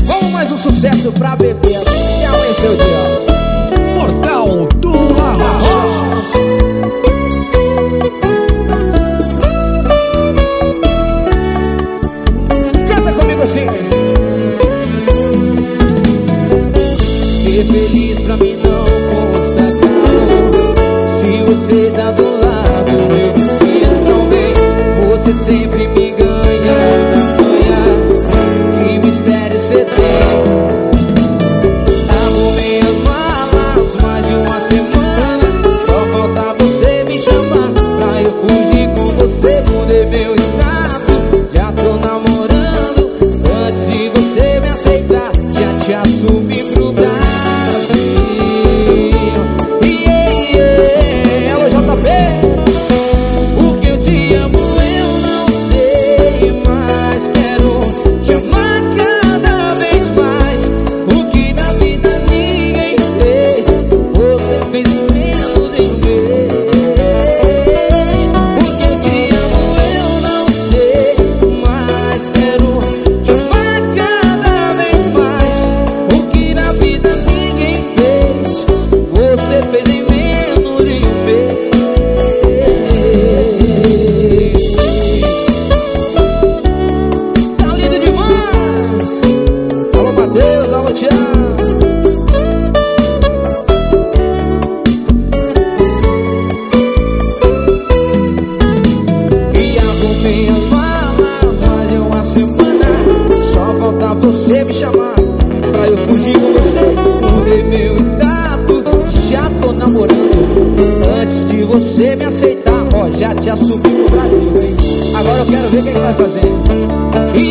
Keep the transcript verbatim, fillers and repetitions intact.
Vamos mais um sucesso pra beber assim que amanheceu o dia. Portal do Arrocha. Canta comigo assim. Ser feliz pra mim não custa caro. Se você tá do lado, eu me sinto tão bem. Você sempre me ganha na manhã. Que mistério você tem. Arrumei as malas mais de uma semana. Só falta você me chamar pra eu fugir com você. Mudei meu estado, já tô namorando. Antes de você me aceitar, já te assumi pro Brasil. Yeah, yeah. Alô, J P. Porque eu te amo, eu não sei mais. Quero te amar cada vez mais. O que na vida ninguém fez, você fez menos em vez. Porque eu te amo, eu não sei mais. Quero te amar cada vez mais. O que na vida ninguém fez, você fez em menos de um mês. Tá lindo demais. Alô, Matheus, alô, Thiago. E arrumei as malas mais de uma semana. Só falta você me chamar pra eu fugir com você. Mudei meu status, já tô namorando. Antes de você me aceitar, ó, já te assumi pro Brasil, hein? Agora eu quero ver quem vai fazer. E